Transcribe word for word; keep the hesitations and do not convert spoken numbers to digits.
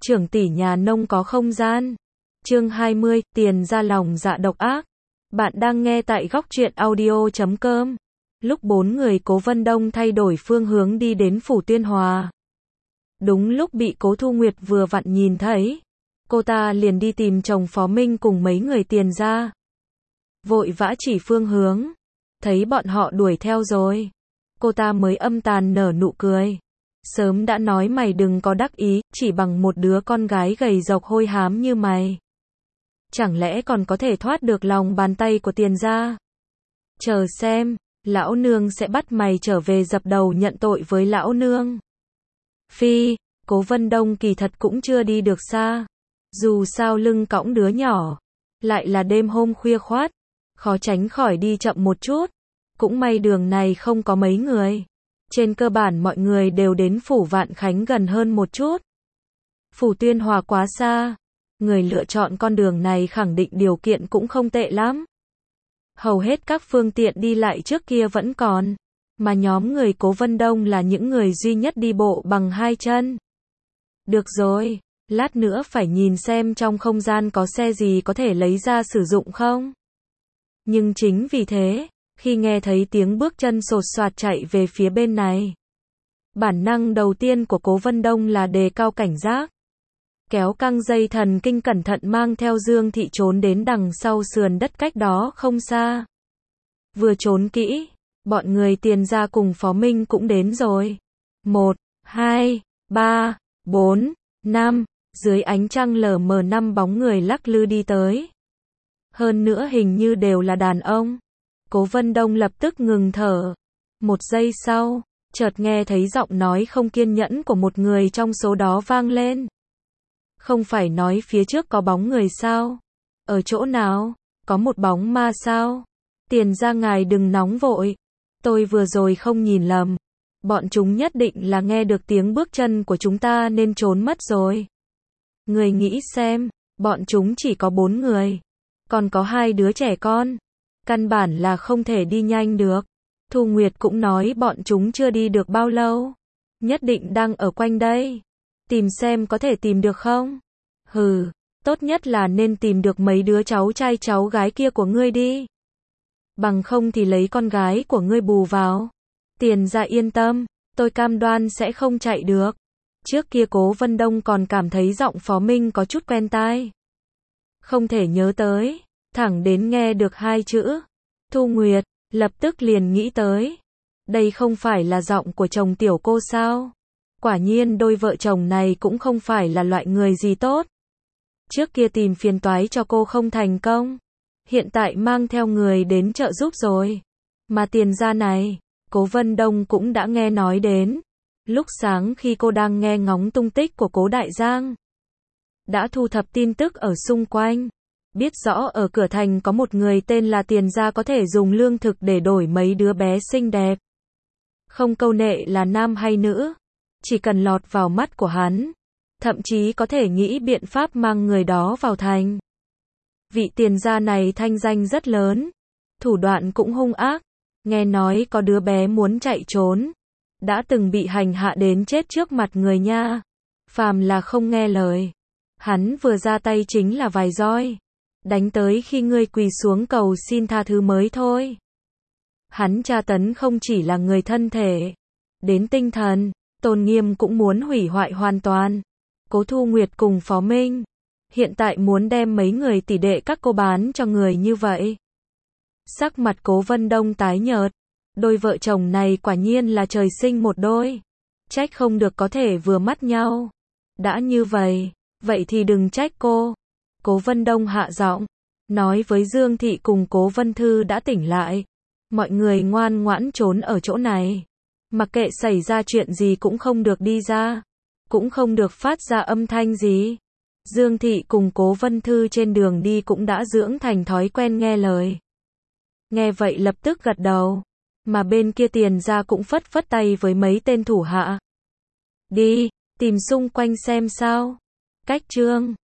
trưởng tỷ nhà nông có không gian. Chương hai mươi, tiền ra lòng dạ độc ác. Bạn đang nghe tại góc truyện audio chấm com. Lúc bốn người Cố Vân Đông thay đổi phương hướng đi đến phủ Tuyên Hòa. Đúng lúc bị Cố Thu Nguyệt vừa vặn nhìn thấy, cô ta liền đi tìm chồng Phó Minh cùng mấy người tiền ra. Vội vã chỉ phương hướng, thấy bọn họ đuổi theo rồi, cô ta mới âm tàn nở nụ cười. Sớm đã nói mày đừng có đắc ý, chỉ bằng một đứa con gái gầy rộc hôi hám như mày, chẳng lẽ còn có thể thoát được lòng bàn tay của tiền gia? Chờ xem, lão nương sẽ bắt mày trở về dập đầu nhận tội với lão nương. Phi, Cố Vân Đông kỳ thật cũng chưa đi được xa. Dù sao lưng cõng đứa nhỏ, lại là đêm hôm khuya khoát, khó tránh khỏi đi chậm một chút. Cũng may đường này không có mấy người. Trên cơ bản mọi người đều đến phủ Vạn Khánh gần hơn một chút. Phủ Tuyên Hòa quá xa, người lựa chọn con đường này khẳng định điều kiện cũng không tệ lắm. Hầu hết các phương tiện đi lại trước kia vẫn còn, mà nhóm người Cố Vân Đông là những người duy nhất đi bộ bằng hai chân. Được rồi, lát nữa phải nhìn xem trong không gian có xe gì có thể lấy ra sử dụng không. Nhưng chính vì thế, khi nghe thấy tiếng bước chân sột soạt chạy về phía bên này, bản năng đầu tiên của Cố Vân Đông là đề cao cảnh giác. Kéo căng dây thần kinh cẩn thận mang theo Dương Thị trốn đến đằng sau sườn đất cách đó không xa. Vừa trốn kỹ, bọn người tiền ra cùng Phó Minh cũng đến rồi. Một, hai, ba, bốn, năm, dưới ánh trăng lờ mờ năm bóng người lắc lư đi tới. Hơn nữa hình như đều là đàn ông. Cố Vân Đông lập tức ngừng thở. Một giây sau, chợt nghe thấy giọng nói không kiên nhẫn của một người trong số đó vang lên. Không phải nói phía trước có bóng người sao? Ở chỗ nào? Có một bóng ma sao? Tiền ra ngài đừng nóng vội. Tôi vừa rồi không nhìn lầm. Bọn chúng nhất định là nghe được tiếng bước chân của chúng ta nên trốn mất rồi. Người nghĩ xem, bọn chúng chỉ có bốn người. Còn có hai đứa trẻ con. Căn bản là không thể đi nhanh được. Thu Nguyệt cũng nói bọn chúng chưa đi được bao lâu. Nhất định đang ở quanh đây. Tìm xem có thể tìm được không? Hừ, tốt nhất là nên tìm được mấy đứa cháu trai cháu gái kia của ngươi đi. Bằng không thì lấy con gái của ngươi bù vào. Tiền ra yên tâm, tôi cam đoan sẽ không chạy được. Trước kia Cố Vân Đông còn cảm thấy giọng Phó Minh có chút quen tai. Không thể nhớ tới, thẳng đến nghe được hai chữ Thu Nguyệt, lập tức liền nghĩ tới. Đây không phải là giọng của chồng tiểu cô sao? Quả nhiên đôi vợ chồng này cũng không phải là loại người gì tốt. Trước kia tìm phiền toái cho cô không thành công, hiện tại mang theo người đến trợ giúp rồi. Mà tiền ra này, Cố Vân Đông cũng đã nghe nói đến. Lúc sáng khi cô đang nghe ngóng tung tích của Cố Đại Giang, đã thu thập tin tức ở xung quanh, biết rõ ở cửa thành có một người tên là Tiền Gia có thể dùng lương thực để đổi mấy đứa bé xinh đẹp. Không câu nệ là nam hay nữ, chỉ cần lọt vào mắt của hắn, thậm chí có thể nghĩ biện pháp mang người đó vào thành. Vị Tiền Gia này thanh danh rất lớn, thủ đoạn cũng hung ác, nghe nói có đứa bé muốn chạy trốn, đã từng bị hành hạ đến chết trước mặt người nha. Phàm là không nghe lời, hắn vừa ra tay chính là vài roi, đánh tới khi ngươi quỳ xuống cầu xin tha thứ mới thôi. Hắn tra tấn không chỉ là người thân thể, đến tinh thần, tôn nghiêm cũng muốn hủy hoại hoàn toàn. Cố Thu Nguyệt cùng Phó Minh, hiện tại muốn đem mấy người tỷ đệ các cô bán cho người như vậy. Sắc mặt Cố Vân Đông tái nhợt, đôi vợ chồng này quả nhiên là trời sinh một đôi. Trách không được có thể vừa mắt nhau. Đã như vậy, vậy thì đừng trách cô. Cố Vân Đông hạ giọng, nói với Dương Thị cùng Cố Vân Thư đã tỉnh lại. Mọi người ngoan ngoãn trốn ở chỗ này. Mặc kệ xảy ra chuyện gì cũng không được đi ra. Cũng không được phát ra âm thanh gì. Dương Thị cùng Cố Vân Thư trên đường đi cũng đã dưỡng thành thói quen nghe lời. Nghe vậy lập tức gật đầu. Mà bên kia Tiền ra cũng phất phất tay với mấy tên thủ hạ. Đi, tìm xung quanh xem sao. Cách chương